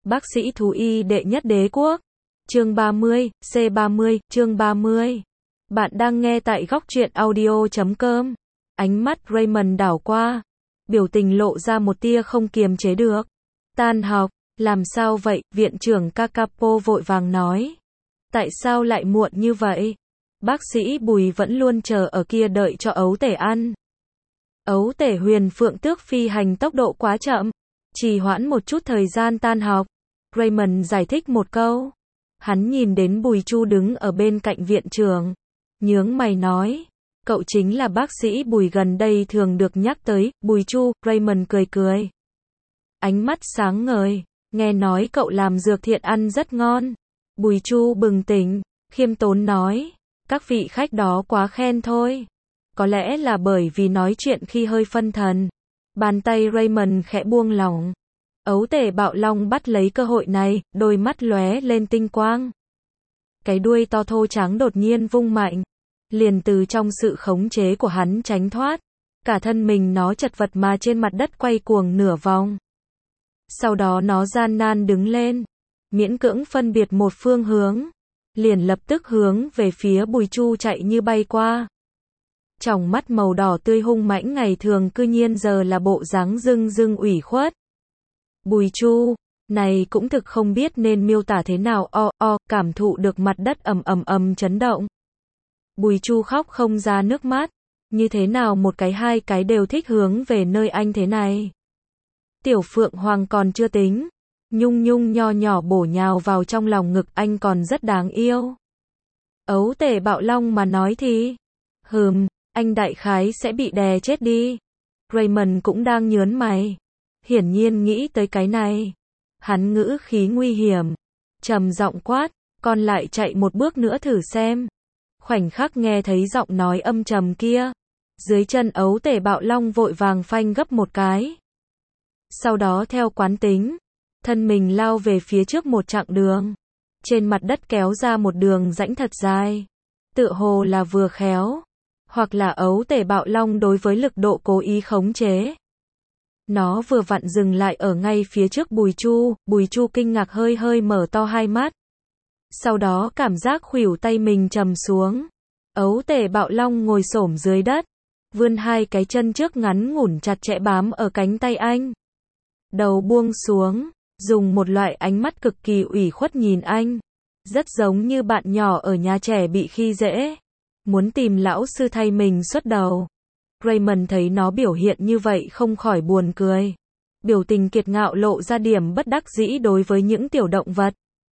Bác sĩ thú y đệ nhất đế quốc. Chương 30, C30, chương 30. Bạn đang nghe tại góc truyện audio.com. Ánh mắt Raymond đảo qua, biểu tình lộ ra một tia không kiềm chế được. Tan học, làm sao vậy? Viện trưởng Kakapo vội vàng nói. Tại sao lại muộn như vậy? Bác sĩ Bùi vẫn luôn chờ ở kia đợi cho ấu tể ăn. Ấu tể Huyền Phượng Tước phi hành tốc độ quá chậm, trì hoãn một chút thời gian tan học. Raymond giải thích một câu. Hắn nhìn đến Bùi Chu đứng ở bên cạnh viện trưởng, nhướng mày nói, cậu chính là bác sĩ Bùi gần đây thường được nhắc tới. Bùi Chu. Raymond cười cười, ánh mắt sáng ngời, nghe nói cậu làm dược thiện ăn rất ngon. Bùi Chu bừng tỉnh, khiêm tốn nói, các vị khách đó quá khen thôi. Có lẽ là bởi vì nói chuyện khi hơi phân thần. Bàn tay Raymond khẽ buông lỏng. Ấu tể Bạo Long bắt lấy cơ hội này, đôi mắt lóe lên tinh quang. Cái đuôi to thô trắng đột nhiên vung mạnh, liền từ trong sự khống chế của hắn tránh thoát. Cả thân mình nó chật vật mà trên mặt đất quay cuồng nửa vòng. Sau đó nó gian nan đứng lên, miễn cưỡng phân biệt một phương hướng, liền lập tức hướng về phía Bùi Chu chạy như bay qua. Tròng mắt màu đỏ tươi hung mãnh ngày thường cư nhiên giờ là bộ dáng rưng rưng ủy khuất. Bùi Chu, này cũng thực không biết nên miêu tả thế nào. Cảm thụ được mặt đất ầm chấn động. Bùi Chu khóc không ra nước mắt, như thế nào một cái hai cái đều thích hướng về nơi anh thế này. Tiểu Phượng Hoàng còn chưa tính, Nhung Nhung nho nhỏ bổ nhào vào trong lòng ngực anh còn rất đáng yêu. Ấu tể Bạo Long mà nói thì, anh đại khái sẽ bị đè chết đi. Raymond cũng đang nhớn mày, hiển nhiên nghĩ tới cái này. Hắn ngữ khí nguy hiểm, trầm giọng quát, con lại chạy một bước nữa thử xem. Khoảnh khắc nghe thấy giọng nói âm trầm kia, dưới chân ấu tể Bạo Long vội vàng phanh gấp một cái. Sau đó theo quán tính, thân mình lao về phía trước một chặng đường. Trên mặt đất kéo ra một đường rãnh thật dài, tựa hồ là vừa khéo, hoặc là ấu tể Bạo Long đối với lực độ cố ý khống chế. Nó vừa vặn dừng lại ở ngay phía trước Bùi Chu. Bùi Chu kinh ngạc hơi mở to hai mắt. Sau đó cảm giác khuỷu tay mình trầm xuống. Ấu tể Bạo Long ngồi xổm dưới đất, vươn hai cái chân trước ngắn ngủn chặt chẽ bám ở cánh tay anh. Đầu buông xuống, dùng một loại ánh mắt cực kỳ ủy khuất nhìn anh. Rất giống như bạn nhỏ ở nhà trẻ bị khi dễ, muốn tìm lão sư thay mình xuất đầu. Raymond thấy nó biểu hiện như vậy không khỏi buồn cười. Biểu tình kiệt ngạo lộ ra điểm bất đắc dĩ đối với những tiểu động vật.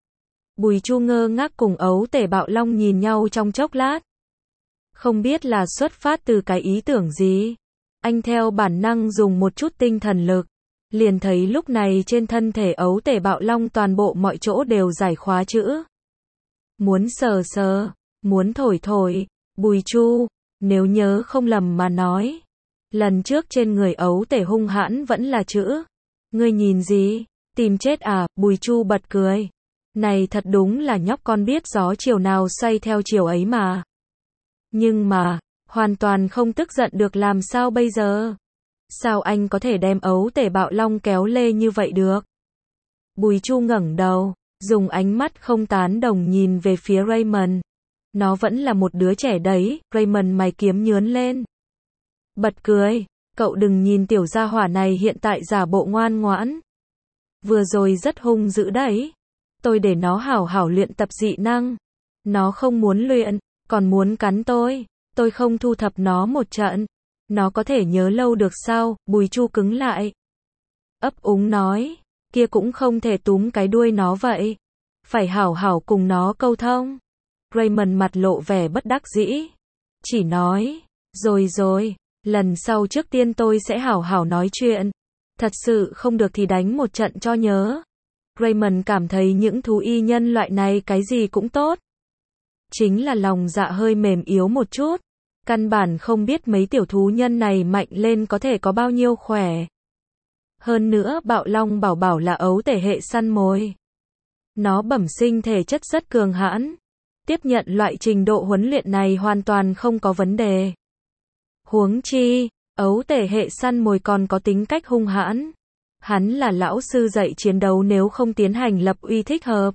Bùi Chu ngơ ngác cùng ấu tể Bạo Long nhìn nhau trong chốc lát. Không biết là xuất phát từ cái ý tưởng gì. Anh theo bản năng dùng một chút tinh thần lực. Liền thấy lúc này trên thân thể ấu tể Bạo Long toàn bộ mọi chỗ đều giải khóa chữ. Muốn sờ, muốn thổi. Bùi Chu, nếu nhớ không lầm mà nói, lần trước trên người ấu tể hung hãn vẫn là chữ. Ngươi nhìn gì? Tìm chết à? Bùi Chu bật cười. Này thật đúng là nhóc con biết gió chiều nào xoay theo chiều ấy mà. Nhưng mà, hoàn toàn không tức giận được làm sao bây giờ? Sao anh có thể đem ấu tể Bạo Long kéo lê như vậy được? Bùi Chu ngẩng đầu, dùng ánh mắt không tán đồng nhìn về phía Raymond. Nó vẫn là một đứa trẻ đấy. Raymond mày kiếm nhướn lên, bật cười, cậu đừng nhìn tiểu gia hỏa này hiện tại giả bộ ngoan ngoãn, vừa rồi rất hung dữ đấy. Tôi để nó hảo hảo luyện tập dị năng, nó không muốn luyện, còn muốn cắn tôi không thu thập nó một trận, nó có thể nhớ lâu được sao? Bùi Chu cứng lại, ấp úng nói, kia cũng không thể túm cái đuôi nó vậy, phải hảo hảo cùng nó câu thông. Raymond mặt lộ vẻ bất đắc dĩ, chỉ nói, rồi, lần sau trước tiên tôi sẽ hảo hảo nói chuyện, thật sự không được thì đánh một trận cho nhớ. Raymond cảm thấy những thú y nhân loại này cái gì cũng tốt, chính là lòng dạ hơi mềm yếu một chút, căn bản không biết mấy tiểu thú nhân này mạnh lên có thể có bao nhiêu khỏe. Hơn nữa Bạo Long bảo là ấu tể hệ săn mồi, nó bẩm sinh thể chất rất cường hãn, tiếp nhận loại trình độ huấn luyện này hoàn toàn không có vấn đề. Huống chi, ấu tể hệ săn mồi còn có tính cách hung hãn, Hắn là lão sư dạy chiến đấu, nếu không tiến hành lập uy thích hợp,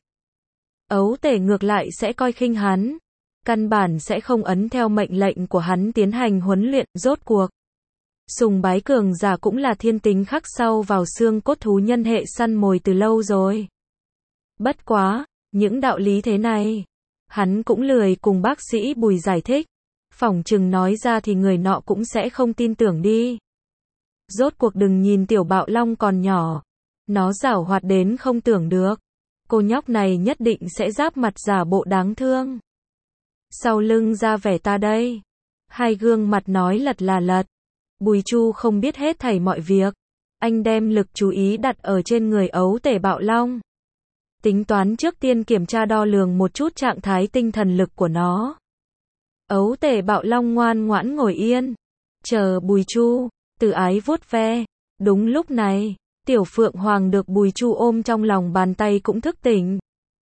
ấu tể ngược lại sẽ coi khinh hắn, căn bản sẽ không ấn theo mệnh lệnh của hắn tiến hành huấn luyện. Rốt cuộc, sùng bái cường giả cũng là thiên tính khắc sâu vào xương cốt thú nhân hệ săn mồi từ lâu rồi. Bất quá, những đạo lý thế này, hắn cũng lười cùng bác sĩ Bùi giải thích, phỏng chừng nói ra thì người nọ cũng sẽ không tin tưởng đi. Rốt cuộc đừng nhìn tiểu bạo long còn nhỏ, nó giảo hoạt đến không tưởng được, cô nhóc này nhất định sẽ giáp mặt giả bộ đáng thương. Sau lưng ra vẻ ta đây, hai gương mặt nói lật là lật. Bùi Chu không biết hết thảy mọi việc, anh đem lực chú ý đặt ở trên người ấu tể bạo long. Tính toán trước tiên kiểm tra đo lường một chút trạng thái tinh thần lực của nó. Ấu tể bạo long ngoan ngoãn ngồi yên, chờ Bùi Chu, từ ái vuốt ve. Đúng lúc này, tiểu phượng hoàng được Bùi Chu ôm trong lòng bàn tay cũng thức tỉnh.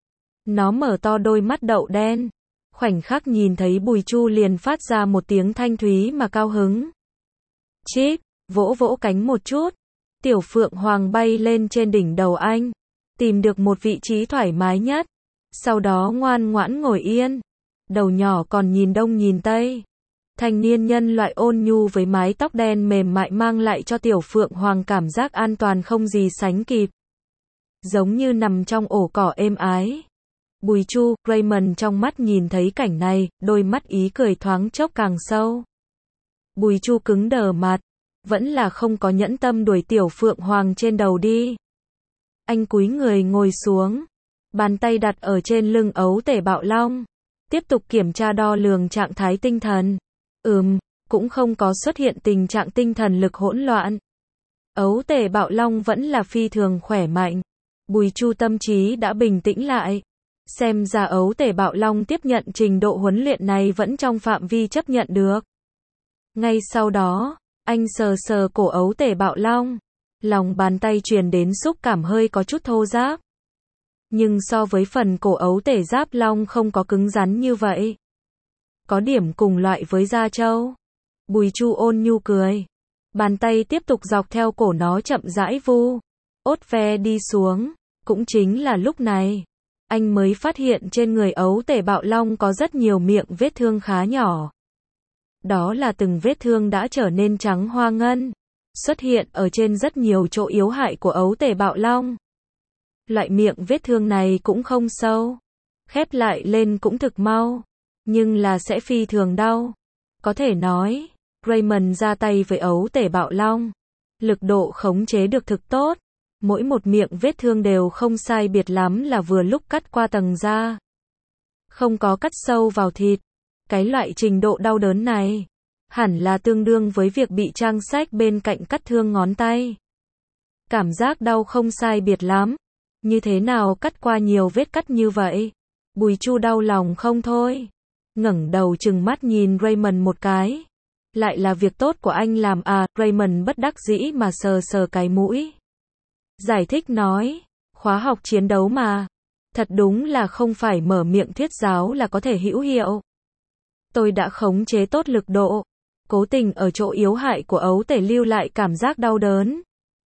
Nó mở to đôi mắt đậu đen, khoảnh khắc nhìn thấy Bùi Chu liền phát ra một tiếng thanh thúy mà cao hứng. Chip, vỗ vỗ cánh một chút, tiểu phượng hoàng bay lên trên đỉnh đầu anh, tìm được một vị trí thoải mái nhất, sau đó ngoan ngoãn ngồi yên, đầu nhỏ còn nhìn đông nhìn tây. Thanh niên nhân loại ôn nhu với mái tóc đen mềm mại mang lại cho tiểu phượng hoàng cảm giác an toàn không gì sánh kịp, giống như nằm trong ổ cỏ êm ái. Bùi Chu, Raymond trong mắt nhìn thấy cảnh này, đôi mắt ý cười thoáng chốc càng sâu. Bùi Chu cứng đờ mặt, vẫn là không có nhẫn tâm đuổi tiểu phượng hoàng trên đầu đi. Anh cúi người ngồi xuống, bàn tay đặt ở trên lưng ấu tể bạo long, tiếp tục kiểm tra đo lường trạng thái tinh thần. Cũng không có xuất hiện tình trạng tinh thần lực hỗn loạn. Ấu tể bạo long vẫn là phi thường khỏe mạnh. Bùi Chu tâm trí đã bình tĩnh lại. Xem ra ấu tể bạo long tiếp nhận trình độ huấn luyện này vẫn trong phạm vi chấp nhận được. Ngay sau đó, anh sờ sờ cổ ấu tể bạo long. Lòng bàn tay truyền đến xúc cảm hơi có chút thô ráp. Nhưng so với phần cổ ấu tể giáp long không có cứng rắn như vậy. Có điểm cùng loại với da trâu. Bùi Chu ôn nhu cười. Bàn tay tiếp tục dọc theo cổ nó chậm rãi vu. Ốt ve đi xuống. Cũng chính là lúc này, anh mới phát hiện trên người ấu tể bạo long có rất nhiều miệng vết thương khá nhỏ. Đó là từng vết thương đã trở nên trắng hoa ngân, xuất hiện ở trên rất nhiều chỗ yếu hại của ấu tể bạo long. Loại miệng vết thương này cũng không sâu, khép lại lên cũng thực mau, nhưng là sẽ phi thường đau. Có thể nói, Raymond ra tay với ấu tể bạo long, lực độ khống chế được thực tốt. Mỗi một miệng vết thương đều không sai biệt lắm là vừa lúc cắt qua tầng da, không có cắt sâu vào thịt. Cái loại trình độ đau đớn này, hẳn là tương đương với việc bị trang sách bên cạnh cắt thương ngón tay. Cảm giác đau không sai biệt lắm. Như thế nào cắt qua nhiều vết cắt như vậy? Bùi Chu đau lòng không thôi. Ngẩng đầu trừng mắt nhìn Raymond một cái. Lại là việc tốt của anh làm à? Raymond bất đắc dĩ mà sờ sờ cái mũi. Giải thích nói, khóa học chiến đấu mà. Thật đúng là không phải mở miệng thuyết giáo là có thể hữu hiệu. Tôi đã khống chế tốt lực độ, cố tình ở chỗ yếu hại của ấu tể lưu lại cảm giác đau đớn.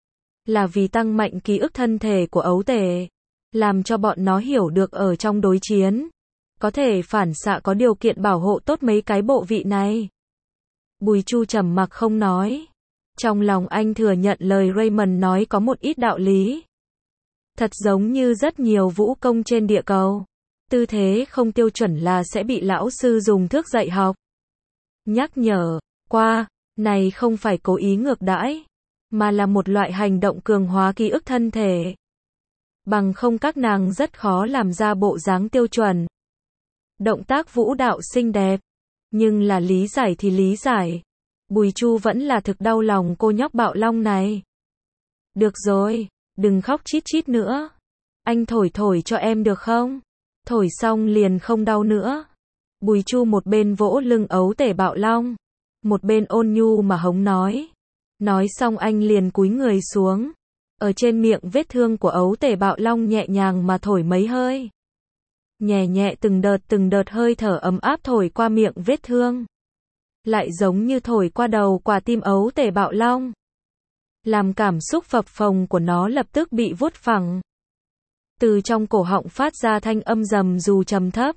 Là vì tăng mạnh ký ức thân thể của ấu tể, làm cho bọn nó hiểu được ở trong đối chiến, có thể phản xạ có điều kiện bảo hộ tốt mấy cái bộ vị này. Bùi Chu trầm mặc không nói. Trong lòng anh thừa nhận lời Raymond nói có một ít đạo lý. Thật giống như rất nhiều vũ công trên địa cầu, tư thế không tiêu chuẩn là sẽ bị lão sư dùng thước dạy học nhắc nhở qua, này không phải cố ý ngược đãi, mà là một loại hành động cường hóa ký ức thân thể. Bằng không các nàng rất khó làm ra bộ dáng tiêu chuẩn. Động tác vũ đạo xinh đẹp, nhưng là lý giải thì lý giải. Bùi Chu vẫn là thực đau lòng cô nhóc bạo long này. Được rồi, đừng khóc chít chít nữa. Anh thổi thổi cho em được không? Thổi xong liền không đau nữa. Bùi Chu một bên vỗ lưng ấu tể bạo long, một bên ôn nhu mà hống nói. Nói xong anh liền cúi người xuống, ở trên miệng vết thương của ấu tể bạo long nhẹ nhàng mà thổi mấy hơi. Nhẹ nhẹ từng đợt hơi thở ấm áp thổi qua miệng vết thương, lại giống như thổi qua đầu quả tim ấu tể bạo long. làm cảm xúc phập phồng của nó lập tức bị vuốt phẳng. Từ trong cổ họng phát ra thanh âm rầm dù trầm thấp.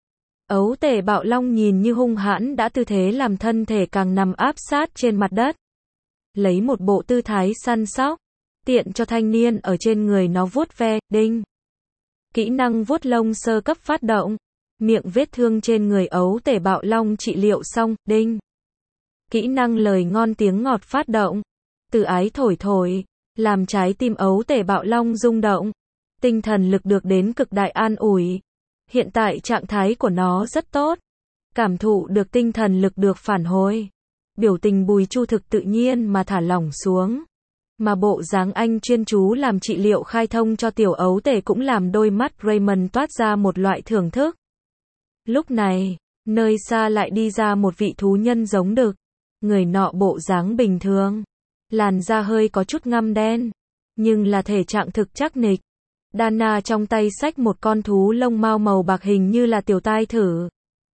Ấu tể bạo long nhìn như hung hãn đã tư thế làm thân thể càng nằm áp sát trên mặt đất. Lấy một bộ tư thái săn sóc, tiện cho thanh niên ở trên người nó vuốt ve, đinh. Kỹ năng vuốt lông sơ cấp phát động. Miệng vết thương trên người ấu tể bạo long trị liệu xong, đinh. Kỹ năng lời ngon tiếng ngọt phát động. Từ ái thổi thổi, làm trái tim ấu tể bạo long rung động. Tinh thần lực được đến cực đại an ủi. Hiện tại trạng thái của nó rất tốt. Cảm thụ được tinh thần lực được phản hồi. Biểu tình Bùi Chu thực tự nhiên mà thả lỏng xuống. Mà bộ dáng anh chuyên chú làm trị liệu khai thông cho tiểu ấu tể cũng làm đôi mắt Raymond toát ra một loại thưởng thức. Lúc này, nơi xa lại đi ra một vị thú nhân giống đực. Người nọ bộ dáng bình thường. Làn da hơi có chút ngăm đen. Nhưng là thể trạng thực chắc nịch. Dana trong tay xách một con thú lông mao màu bạc hình như là tiểu tai thử.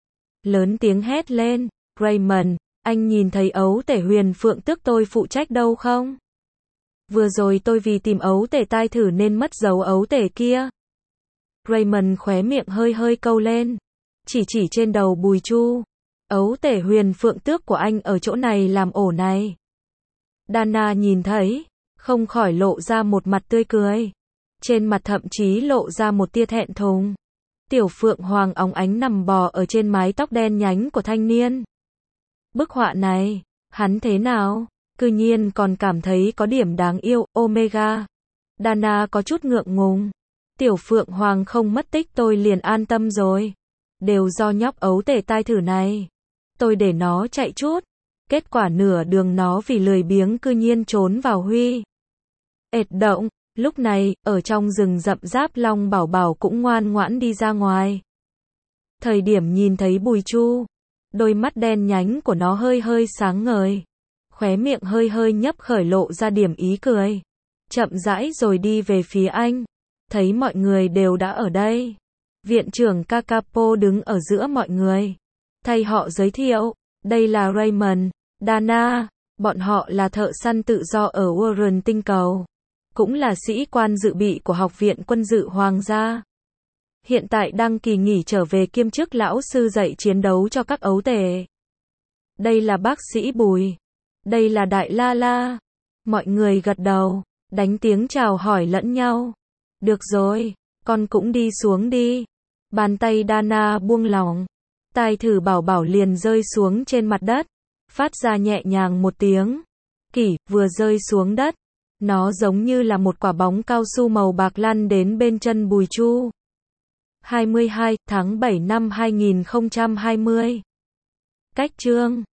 Lớn tiếng hét lên, Raymond, anh nhìn thấy ấu tể huyền phượng tước tôi phụ trách đâu không? Vừa rồi tôi vì tìm ấu tể tai thử nên mất dấu ấu tể kia. Raymond khóe miệng hơi hơi câu lên. Chỉ trên đầu Bùi Chu. Ấu tể huyền phượng tước của anh ở chỗ này làm ổ này. Dana nhìn thấy, không khỏi lộ ra một mặt tươi cười. Trên mặt thậm chí lộ ra một tia thẹn thùng. Tiểu phượng hoàng óng ánh nằm bò ở trên mái tóc đen nhánh của thanh niên. Bức họa này, hắn thế nào? Cư nhiên còn cảm thấy có điểm đáng yêu, Omega. Dana có chút ngượng ngùng. Tiểu phượng hoàng không mất tích tôi liền an tâm rồi. Đều do nhóc ấu tể tai thử này. Tôi để nó chạy chút. Kết quả nửa đường nó vì lười biếng cư nhiên trốn vào huy. Ệt động. Lúc này, ở trong rừng rậm ráp Long Bảo Bảo cũng ngoan ngoãn đi ra ngoài. Thời điểm nhìn thấy Bùi Chu, đôi mắt đen nhánh của nó hơi hơi sáng ngời. Khóe miệng hơi hơi nhấp khởi lộ ra điểm ý cười. Chậm rãi rồi đi về phía anh. Thấy mọi người đều đã ở đây. Viện trưởng Kakapo đứng ở giữa mọi người. Thay họ giới thiệu, đây là Raymond, Dana, bọn họ là thợ săn tự do ở Warren tinh cầu. Cũng là sĩ quan dự bị của Học viện Quân sự Hoàng gia. Hiện tại đang kỳ nghỉ trở về kiêm chức lão sư dạy chiến đấu cho các ấu tể. Đây là bác sĩ Bùi. Đây là Đại La La. Mọi người gật đầu, đánh tiếng chào hỏi lẫn nhau. Được rồi, con cũng đi xuống đi. Bàn tay Dana buông lỏng. Tai thử bảo bảo liền rơi xuống trên mặt đất. Phát ra nhẹ nhàng một tiếng. Kỷ, vừa rơi xuống đất. Nó giống như là một quả bóng cao su màu bạc lăn đến bên chân Bùi Chu. 22 tháng 7 năm 2020. Cách chương